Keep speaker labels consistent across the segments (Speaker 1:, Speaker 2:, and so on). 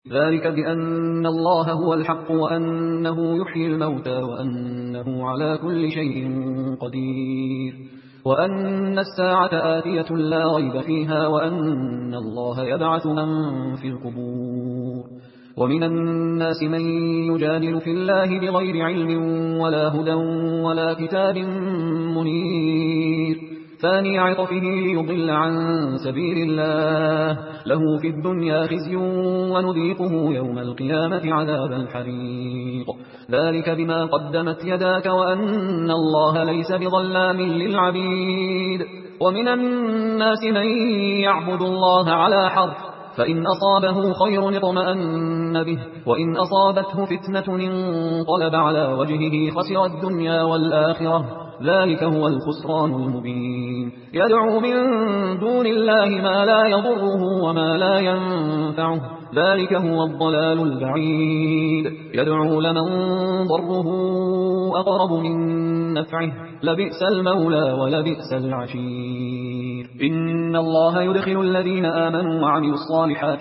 Speaker 1: ذلك بأن الله هو الحق وأنه يحيي الموتى وأنه على كل شيء قدير وأن الساعة آتية لا ريب فيها وأن الله يبعث من في القبور ومن الناس من يجادل في الله بغير علم ولا هدى ولا كتاب منير ثاني عطفه ليضل عن سبيل الله له في الدنيا خزي ونذيقه يوم القيامة عذاب الحريق ذلك بما قدمت يداك وأن الله ليس بظلام للعبيد ومن الناس من يعبد الله على حرف فإن أصابه خير اطمأن به وإن أصابته فتنة انقلب على وجهه خسر الدنيا والآخرة ذلك هو الخسران المبين يدعو من دون الله ما لا يضره وما لا ينفعه ذلك هو الضلال البعيد يدعو لمن ضره أقرب من نفعه لبئس المولى ولبئس العشير إن الله يدخل الذين آمنوا وعملوا الصالحات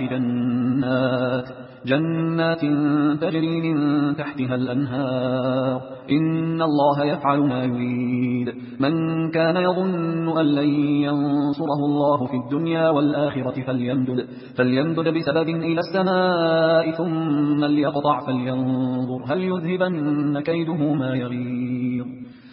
Speaker 1: جنات تجري من تحتها الأنهار إن الله يفعل ما يريد من كان يظن أن لن ينصره الله في الدنيا والآخرة فليمدد بسبب إلى السماء ثم ليقطع فلينظر هل يذهبن كيده ما يغيظ